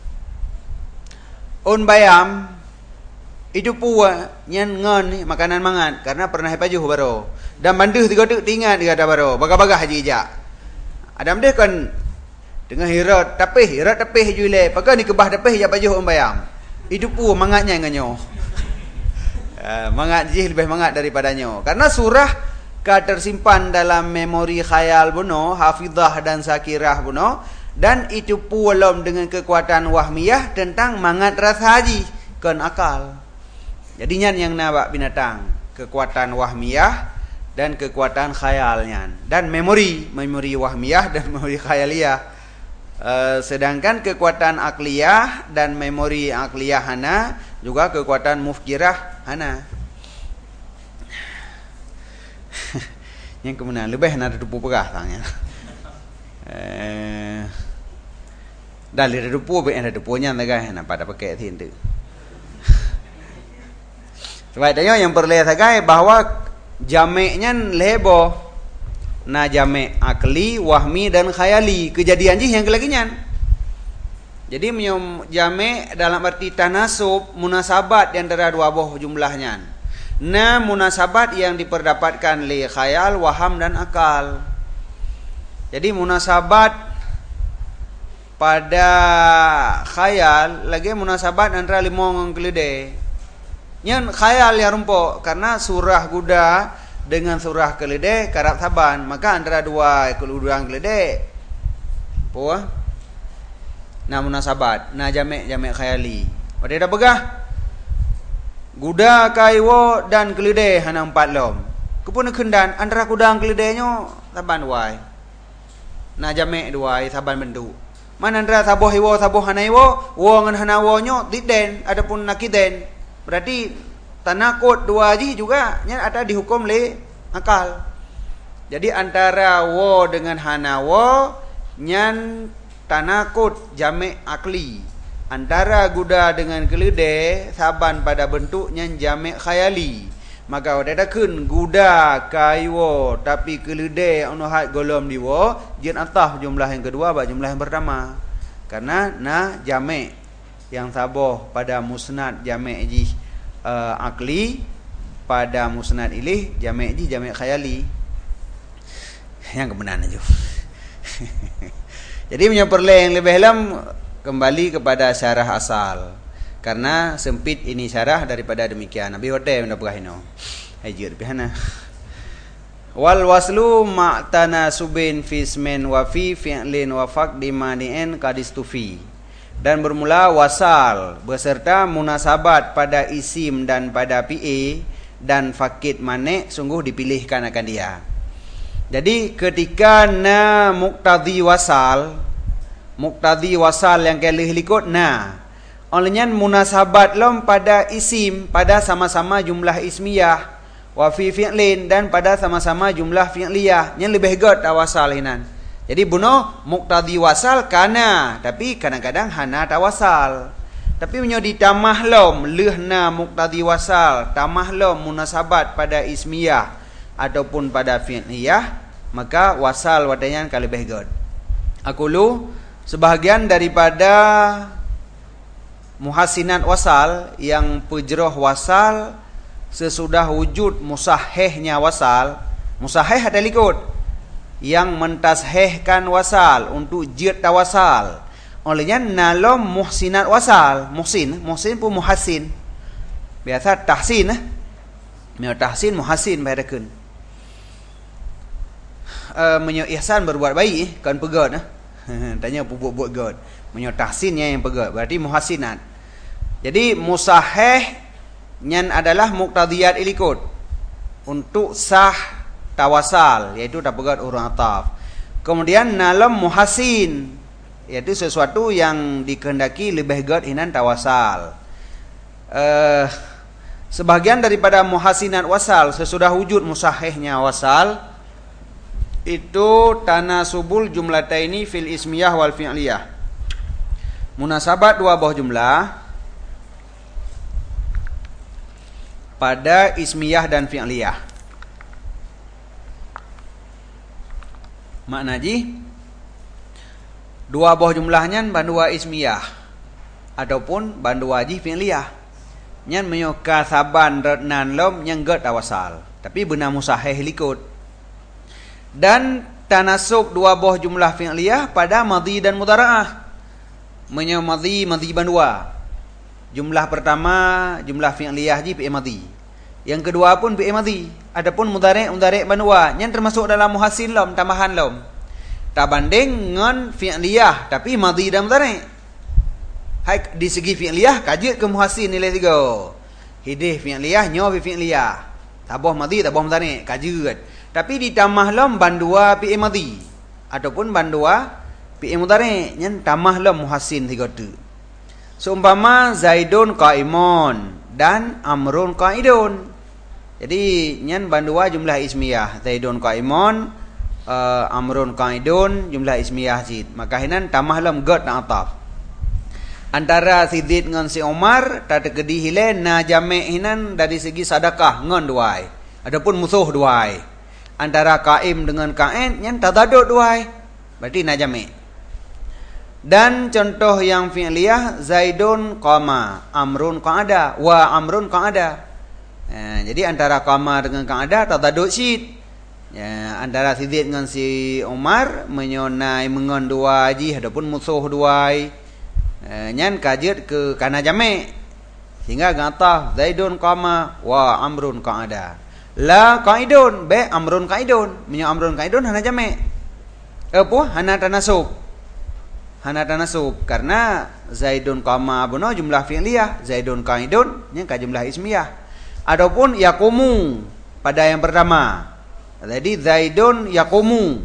on bayam itu puwa nyen ngon makanan mangan karena pernah pajuh baro. Dan banduh segotu ingat dia ada baro. Bagah-bagah haji ijak. Adam dia kan tengah hirat tapih jule. Pakai ni kebah tapih ya pajuh on bayam. Itu puwa mangatnya nganyo. Mangat je lebih mangat daripadanya karena surah tersimpan dalam memori khayal buno hafizah dan sakirah buno dan itu pulam dengan kekuatan wahmiyah tentang mangat rasa haji kan akal. Jadinya yang nabak binatang kekuatan wahmiyah dan kekuatan khayalnya dan memori wahmiyah dan memori khayaliyah. Sedangkan kekuatan akliyah dan memori akliyah hana juga kekuatan mufkirah hana. Yang kemudian lebih nak dupu pegah tangnya. Dari dupu be ada dupunya nagai nak pada pakai tindu. Sebabnya yang perlu sagai bahawa jameknya lebo. Na jamek akli, wahmi dan khayali. Kejadian je yang kelagian. Jadi jamek dalam arti tanasub, munasabat di antara dua buah jumlahnya. Na munasabat yang diperdapatkan li khayal, waham dan akal. Jadi munasabat pada khayal lagi munasabat antara limong kelide. Nyan khayal ya rumpok karena surah guda dengan surah kelide karab saban, maka antara dua keludang kelide. Puah. Na munasabat, na jamek khayali. Pada dah begah. Guda kaiwo dan kelide hana empat lom. Kepun kendan antara kudang kelidenya saban wai. Na jamek dua saban bentuk. Mana antara saboh iwo saboh hanaiwo, wo ngan hanawonyo diden adapun nakiden. Berarti tanakut dua ji juga nya ada dihukum le akal. Jadi antara wo dengan hanawo nyan tanakut jamek akli. Antara guda dengan kelide saban pada bentuknya jamek khayali. Maka ada kun guda kaiwo tapi kelide unuhat golom diwo jin atah jumlah yang kedua ba jumlah yang pertama. Karena na jamek yang saboh pada musnad jamek ji akli pada musnad ilih jamek ji jamek khayali. Yang kebenaran aja. Jadi menyeperle yang lebih dalam kembali kepada syarah asal. Karena sempit ini syarah daripada demikian. Nabi hotel mendapat kahino. Hajir bihana. Wal waslu ma'tana subin fi ismin wa fi fi'lin wa faqdi mani'in kadistufi. Dan bermula wasal beserta munasabat pada isim dan pada fi'il dan fakid mane sungguh dipilihkan akan dia. Jadi ketika na muqtadhi wasal muqtadi wasal yang kelih likut. Nah, olehnya munasabat lom pada isim, pada sama-sama jumlah ismiyah, wa fi fi'lin, dan pada sama-sama jumlah fi'liyah. Yang lebih god tawasal hinan. Jadi bunuh muqtadi wasal kana, tapi kadang-kadang hana tawasal. Tapi punya ditamah lom lehna muqtadi wasal, tamah lom munasabat pada ismiyah ataupun pada fi'liyah, maka wasal wadanya kalau lebih god. Aqulu sebahagian daripada muhassinat wasal yang pejroh wasal sesudah wujud musahihnya wasal. Musahih ada likut yang mentashihkan wasal untuk jid tawasal. Olehnya nalom muhsinat wasal. Muhsin pun muhassin. Biasa tahsin Mio tahsin muhassin badakeun. Menyo ihsan berbuat baik kan pegot tanya buat god. Menyo tahsinnya yang pegot berarti muhassinat. Jadi musahih nyan adalah muqtadiyat ilikut untuk sah tawasal, yaitu dapat urang ataf. Kemudian nalom muhassin, yaitu sesuatu yang dikehendaki lebih god hinan tawasal. Sebagian daripada muhassinat wasal sesudah wujud musahihnya wasal itu tanasubul jumlataini fil ismiyah wal fi'liyah. Munasabat dua buah jumlah pada ismiyah dan fi'liyah. Makna ji dua buah jumlahnya bandua ismiyah ataupun bandua ji fi'liyah. Nyan menyoka saban rednan lom yang gad awasal, tapi benar musahih likut. Dan tanasub dua buah jumlah fi'liyah pada madhi dan mudhara'ah. Menyo madhi bandua. Jumlah pertama jumlah fi'liyah ji fi'il madhi. Yang kedua pun fi'il madhi. Adapun mudhari' bandua, yang termasuk dalam muhassin lom, tambahan lom. Tak banding dengan fi'liyah tapi madhi dan mudhari'. Hai di segi fi'liyah kajut ke muhassin nilai 3. Hidih fi'liyah nyo fi'liyah. Tabah madhi tabah mudhari' kajut. Tapi ditambah lom bandua fi'il madhi ataupun bandua fi'il mudhari', yang tambah lom muhassin 3 tu. Seumpama Zaidun qa'imun dan Amrun qa'idun. Jadi nyan bandua jumlah ismiyah. Zaidun qa'imun, Amrun qa'idun jumlah ismiyah jid. Maka hinan tambah lom god dan ataf. Antara si Zaid dengan si Umar tak terkedi hile na jami' hinan dari segi sedekah ngan duai. Adapun musuh duai. Antara Qa'im dengan Qa'id nyan tadaduk duai. Berarti na jami'. Dan contoh yang fi'liyah Zaidun qama, Amrun qa'ada, wa Amrun qa'ada. Jadi antara qama dengan qa'ada tadaduk syid. Antara si Zaid dengan si Umar menyonai mengon dua ji adapun musuh duai. Nyan kajut ke kana jami'. Sehingga ngata Zaidun qama wa Amrun qa'ada. La qa'idun be Amrun qa'idun. Menyo Amrun qa'idun hana jami'. Hana tanasub. Hana tanasub karena Zaidun qama buno jumlah fi'liyah, Zaidun qa'idun nya ka jumlah ismiyah. Adapun yaqumu pada yang pertama. Jadi Zaidun yaqumu,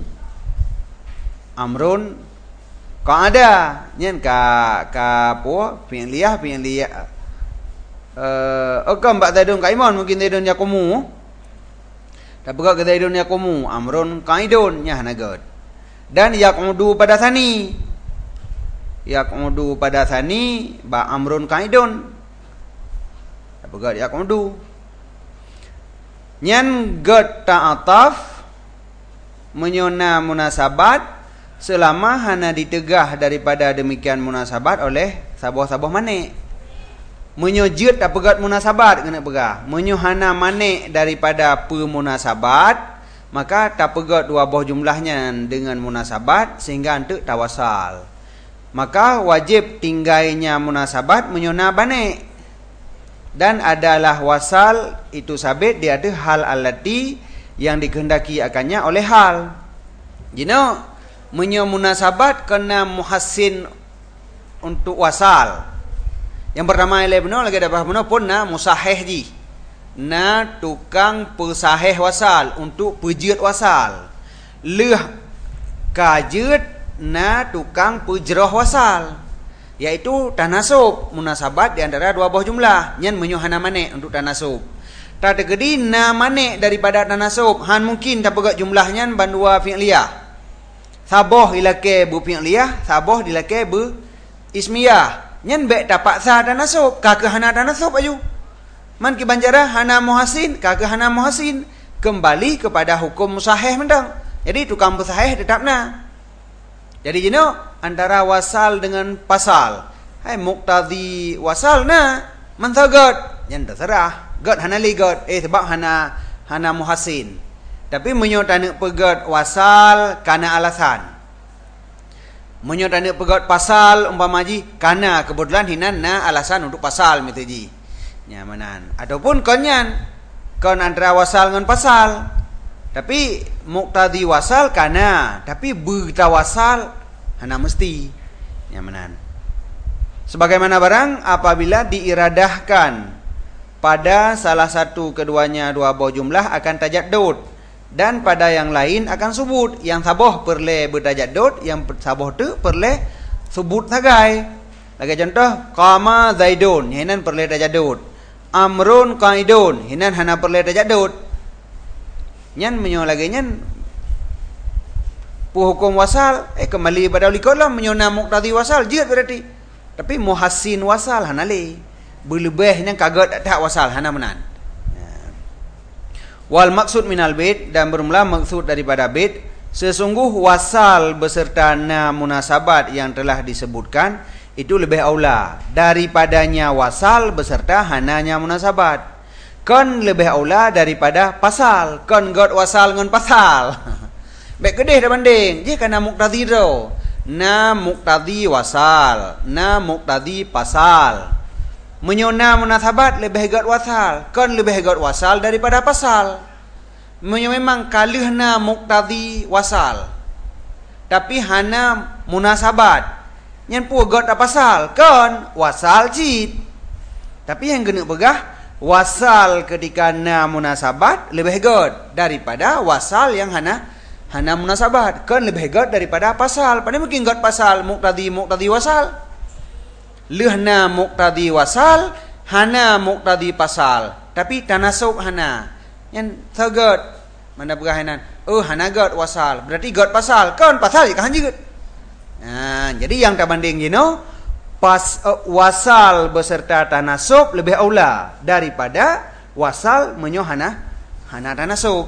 Amrun qa'ada nya ka fi'liyah mbak Zaidun qa'imun mungkin Zaidun yaqumu. Tapi kalau Zaidun yaqumu, Amrun qa'idun nya hana god. Dan yaqudu pada tsani. Yaqudu pada tsani ba Amrun qa'idun. Apa god yaqudu? Nyan god ta'ataf menyona munasabat selama hana ditegah daripada demikian munasabat oleh sabah-sabah manik. Menyojud tak pegat munasabat kena pegah. Menyohana manik daripada pemunasabat, maka tak pegat dua buah jumlahnya dengan munasabat sehingga untuk tawasal. Maka wajib tinggalnya munasabat menyona banik. Dan adalah wasal itu sabit dia ada hal alati yang dikehendaki akannya oleh hal. Jino menyo munasabat kena muhassin untuk wasal. Yang pertama ilai benar lagi dapat benar pun na musahih ji. Na tukang pesahih wasal untuk pejut wasal. Leh kajut na tukang pejroh wasal, iaitu tanasub munasabat di antara dua buah jumlah nyen menyo hana manek untuk tanasub. Tak tergedi na manek daripada tanasub han mungkin tak pegat jumlahnya bandua fi'liyah. Saboh ilake bu fi'liyah, saboh dilake bu ismiyah. Nyen bek dapat sa tanasub, kake hana tanasub aju. Man ki banjara hana muhasin, kake hana muhasin, kembali kepada hukum musahih mendang. Jadi tukang musahih tetapna. Jadi jino antara wasal dengan pasal. Hai muqtadi wasal na mantagat yang terserah. God hana li god sebab hana muhasin. Tapi menyo tanda pegat wasal kana alasan. Menyo tanda pegat pasal umpama ji kana kebetulan hinan na alasan untuk pasal mitaji. Nyamanan. Ataupun konyan kon antara wasal dengan pasal. Tapi muqtadi wasal kana, tapi berta wasal hana mesti. Nyamanan. Sebagaimana barang apabila diiradahkan pada salah satu keduanya dua buah jumlah akan tajaddud, dan pada yang lain akan subut. Yang saboh perle bertajaddud, yang saboh tu perle subut sagai. Lagi contoh qama zaidun, hinan perle tajaddud. Amrun qaidun, hinan hana perle tajaddud. Nyan menyo lagi nyan hukum wasal kembali pada ulikolah menyona muqtadi wasal jeut berarti. Tapi muhassin wasal hana le. Berlebih nang kagat tak wasal hana menan. Wal maksud minal bait, dan bermula maksud daripada bait, sesungguh wasal beserta na munasabat yang telah disebutkan itu lebih aula daripadanya wasal beserta hananya munasabat. Kon lebih aula daripada pasal. Kon god wasal dengan pasal. Baik kedih dah banding. Dia kena muqtadi tu. Na muqtadi wasal, na muqtadi pasal. Menyona munasabat lebih god wasal. Kon lebih god wasal daripada pasal. Memang kaluh na muqtadi wasal. Tapi hana munasabat. Yang pu god pasal. Kon wasal cid. Tapi yang kena pegah wasal ketika na munasabat lebih god daripada wasal yang hana munasabat. Kan lebih god daripada pasal. Pada mungkin god pasal muqtadi wasal. Lehna muqtadi wasal, hana muqtadi pasal. Tapi tanasub hana. Yang sagad mana berahanan? Oh hana god wasal. Berarti god pasal. Kan pasal kan juga. Jadi yang tak banding wasal beserta tanasub lebih aula daripada wasal menyohana tanasub.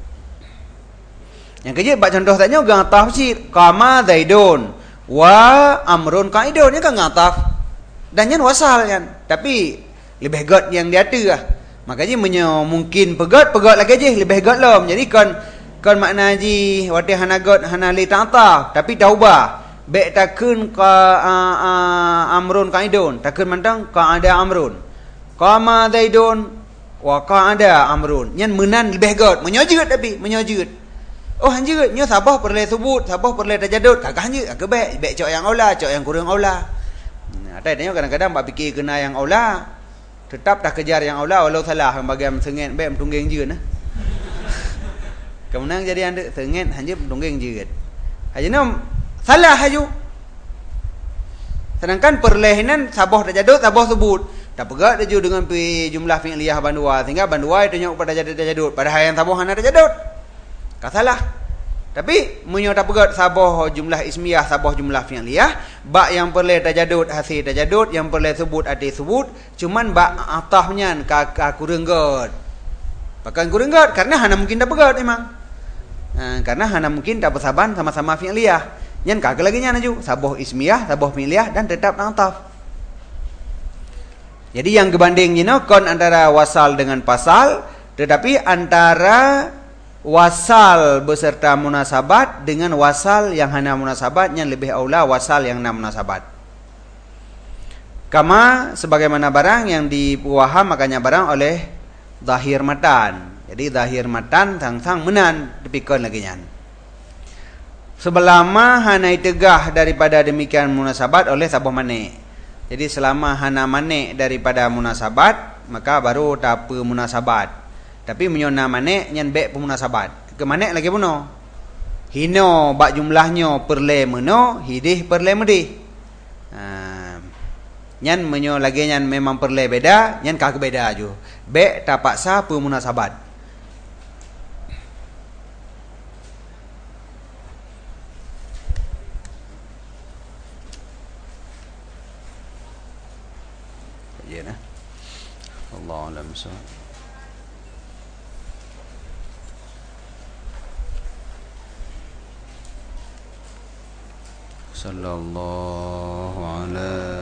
Yang kerja bak contoh tanya ngataf sih qama zaidun wa amrun qaidun, ni kan ngataf dan yang wasal kan, tapi lebih god yang dia tu lah. Makanya mungkin pegat lagi je lebih god lom. Jadi kon makna ji wati hana god hana li ta'taf tapi taubah. Baik takun amrun qaidun, takun mantang qa'ada amrun. Qama zaidun wa qa'ada amrun. Nyan menan lebih god, menyojut tapi menyojut. Oh hanjut nyo sabah perle subut, sabah perle tajaddud. Kagak hanjut, agak baik cok yang aula, cok yang kurang aula. Ada tanya kadang-kadang bak fikir kena yang aula. Tetap tak kejar yang aula walau salah bagian sengit baik tunggeng jeun nah. Kemenang jadi ande sengit hanjut tunggeng jeun. Hajena salah haju. Sedangkan perlehinan saboh tajaddud, saboh sebut. Tak pegat dia dengan jumlah fi'liyah bandua. Sehingga bandua itu nyok pada tajaddud. Padahal yang saboh hana tajaddud. Tak salah. Tapi menyo tak pegat saboh jumlah ismiyah, saboh jumlah fi'liyah. Bak yang perle tajaddud hasil tajaddud, yang perle sebut hati sebut. Cuman bak atahnya kurang god. Bahkan kurang god karena hana mungkin tak pegat memang. Karena hana mungkin tak bersaban sama-sama fi'liyah. Yang kagak lagi nya naju saboh ismiyah, saboh miliyah dan tetap na'taf. Jadi yang kebanding kon antara wasal dengan pasal, tetapi antara wasal beserta munasabat dengan wasal yang hana munasabat yang lebih aula wasal yang hana munasabat. Kama sebagaimana barang yang dipaham makanya barang oleh zahir matan. Jadi zahir matan sang menan dipikon lagi nyan. Sebelama hanai tegah daripada demikian munasabat oleh saboh manik. Jadi selama hana manik daripada munasabat, maka baru tapa munasabat. Tapi menyona manik nyan bek pemunasabat. Ke manik lagi puno. Hino bak jumlahnya perle meno, hidih perle medih. Nyan menyo lagi nyan memang perle beda, nyan kagak beda aja. Be tak paksa pemunasabat. Ya nah. Allah alam sawab. Sallallahu ala